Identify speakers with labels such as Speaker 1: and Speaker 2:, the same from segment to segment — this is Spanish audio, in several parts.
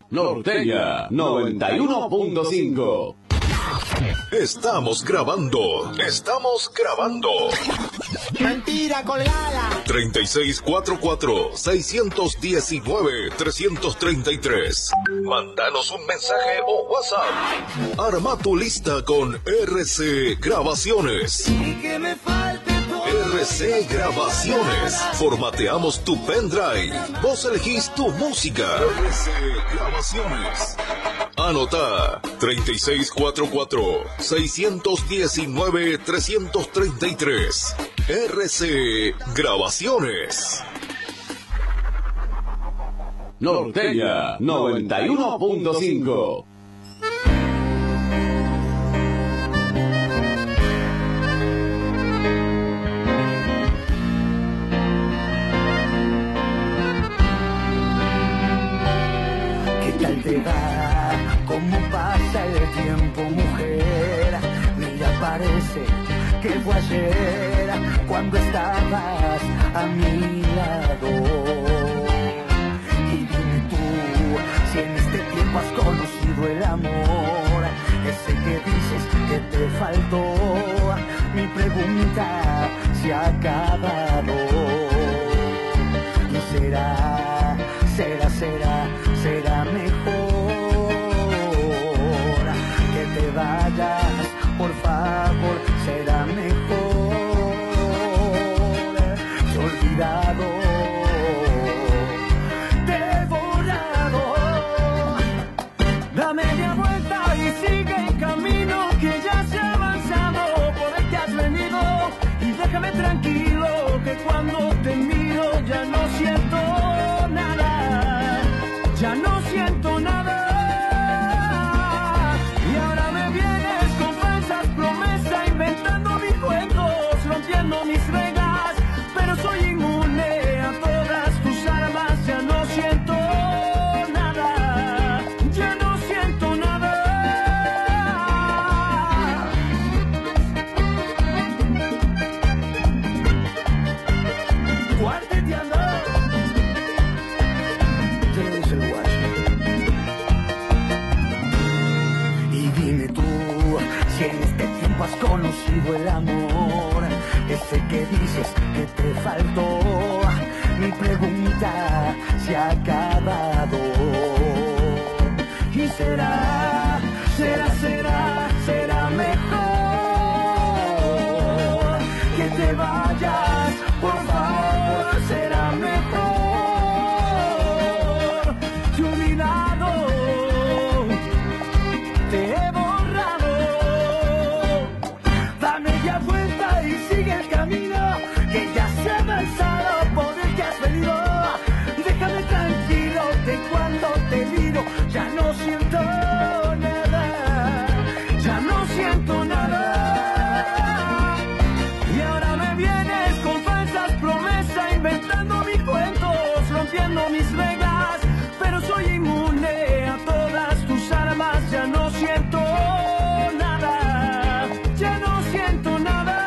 Speaker 1: Norteña 91.5.
Speaker 2: Estamos grabando.
Speaker 3: Mentira colgada.
Speaker 2: 3644-619-333. Mándanos un mensaje o WhatsApp. Arma tu lista con RC Grabaciones.
Speaker 3: Y que me falte todo.
Speaker 2: RC Grabaciones. Formateamos tu pendrive. Vos elegís tu música. RC Grabaciones. Anota 3644-619-333. RC Grabaciones.
Speaker 1: Norteña 91.5.
Speaker 3: ¿Qué tal te va? ¿Cómo pasa el tiempo, mujer? Mira, parece que fue ayer cuando estabas a mi lado. Y dime tú, si en este tiempo has conocido el amor, ese que dices que te faltó. Mi pregunta se ha acabado. Y será mejor que te vayas, por favor, será mejor. Te he olvidado, te he borrado. Da media vuelta y sigue el camino que ya se ha avanzado, por el que has venido. Y déjame tranquilo, que cuando te miro ya no siento nada. Ya no siento nada. Y ahora me vienes con falsas promesas, inventando mis cuentos, rompiendo mis reglas. Pero soy inmune a todas tus armas. Ya no siento nada. Ya no siento nada. Cuarteteando. Si en este tiempo has conocido el amor, ese que dices que te faltó. Mi pregunta se ha acabado. Y será mejor que te vayas, por favor, será mejor. Te he olvidado, te he borrado. Da media vuelta y sigue el camino que ya se ha avanzado, por el que has venido. Déjame tranquilo, que cuando te miro ya no siento nada. Ya no siento nada. Y ahora me vienes con falsas promesas, inventando mis cuentos, rompiendo mis reglas. Pero soy inmune a todas tus armas. Ya no siento nada. Ya no siento nada.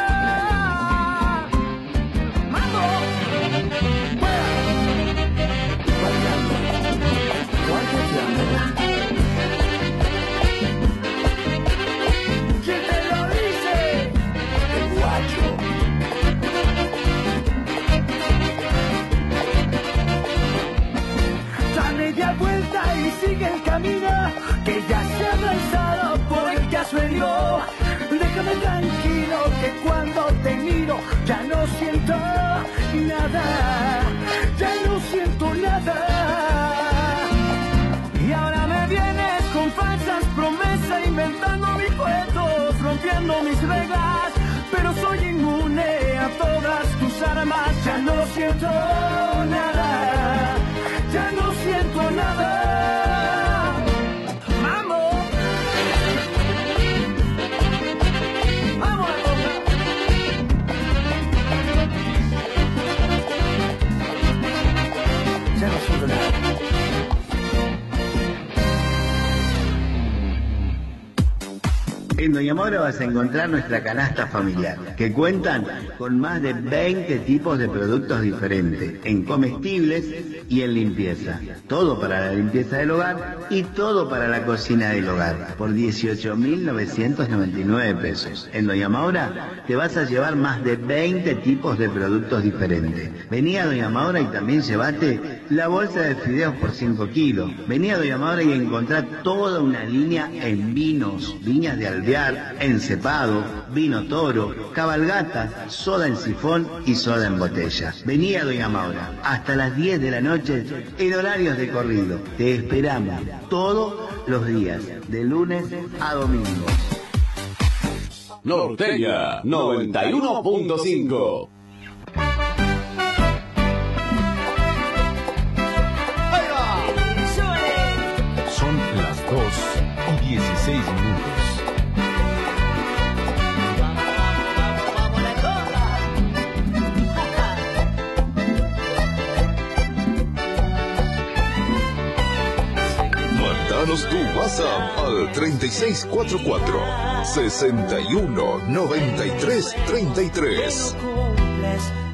Speaker 3: ¡Mando! ¡Fuera! Bailando, guardeteando. ¿Quién te lo dice? El guacho. Da media vuelta y sigue el camino que ya se ha avanzado, por el que has venido. Déjame tranquilo, que cuando te miro ya no siento nada. Ya no siento nada. Y ahora me vienes con falsas promesas, inventando mis cuentos, rompiendo mis reglas. Pero soy inmune a todas tus armas. Ya no siento nada. Ya no siento nada. ¡Vamos! ¡Vamos! Ya no siento nada.
Speaker 4: En Doña Maura vas a encontrar nuestra canasta familiar, que cuentan con más de 20 tipos de productos diferentes, en comestibles y en limpieza. Todo para la limpieza del hogar y todo para la cocina del hogar, por 18.999 pesos. En Doña Maura te vas a llevar más de 20 tipos de productos diferentes. Vení a Doña Maura y también llevate la bolsa de fideos por 5 kilos. Vení a Doña Maura y encontrá toda una línea en vinos, viñas de Alvear, encepado, vino toro, cabalgata, soda en sifón y soda en botella. Vení a Doña Maura hasta las 10 de la noche en horarios de corrido. Te esperamos todos los días, de lunes a domingo.
Speaker 1: Norteña 91.5.
Speaker 5: Son las 2:16.
Speaker 2: Mándanos tu WhatsApp al 3644-619333.